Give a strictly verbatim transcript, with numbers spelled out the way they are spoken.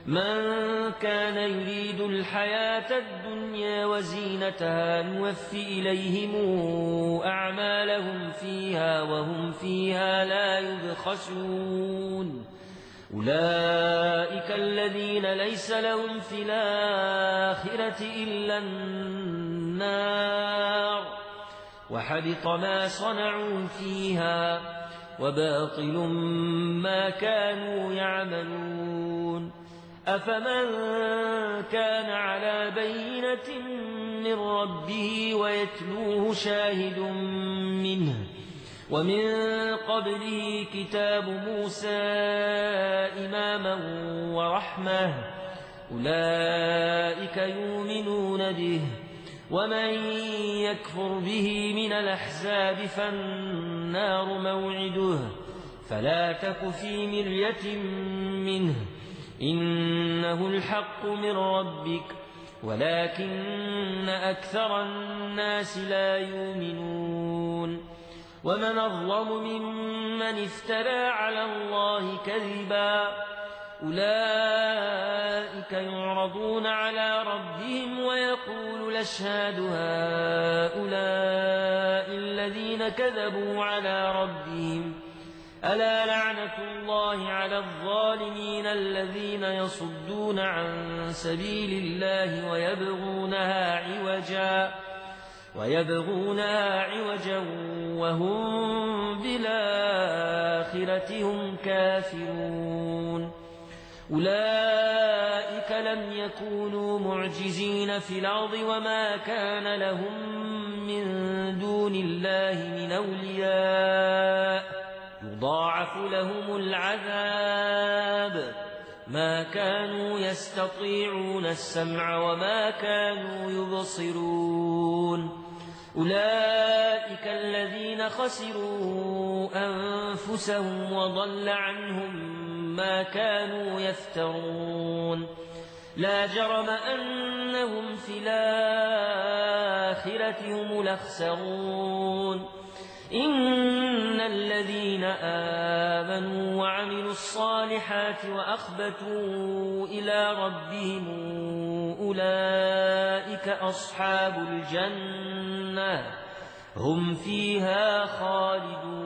من كان يريد الحياة الدنيا وزينتها نوف إليهم أعمالهم فيها وهم فيها لا يبخسون أولئك الذين ليس لهم في الآخرة إلا النار وحبط ما صنعوا فيها وباطل ما كانوا يعملون أفمن كان على بينة من ربه ويتلوه شاهد منه ومن قبله كتاب موسى إماما ورحمة أولئك يؤمنون به ومن يكفر به من الأحزاب فالنار موعده فلا تك في مرية منه إنه الحق من ربك ولكن أكثر الناس لا يؤمنون ومن أظلم ممن افترى على الله كذبا أولئك يعرضون على ربهم ويقول الأشهاد هؤلاء الذين كذبوا على ربهم ألا لعنة الله على الظالمين الذين يصدون عن سبيل الله ويبغونها عوجا ويبغونها عوجا وهم بالآخرة هم كافرون أولئك لم يكونوا معجزين في الأرض وما كان لهم من دون الله من أولياء يضاعف لهم العذاب ما كانوا يستطيعون السمع وما كانوا يبصرون أولئك الذين خسروا أنفسهم وضل عنهم ما كانوا يفترون لا جرم أنهم في الآخرة هم الأخسرون إن الذين آمنوا وعملوا الصالحات وأخبتوا إلى ربهم أولئك أصحاب الجنة هم فيها خالدون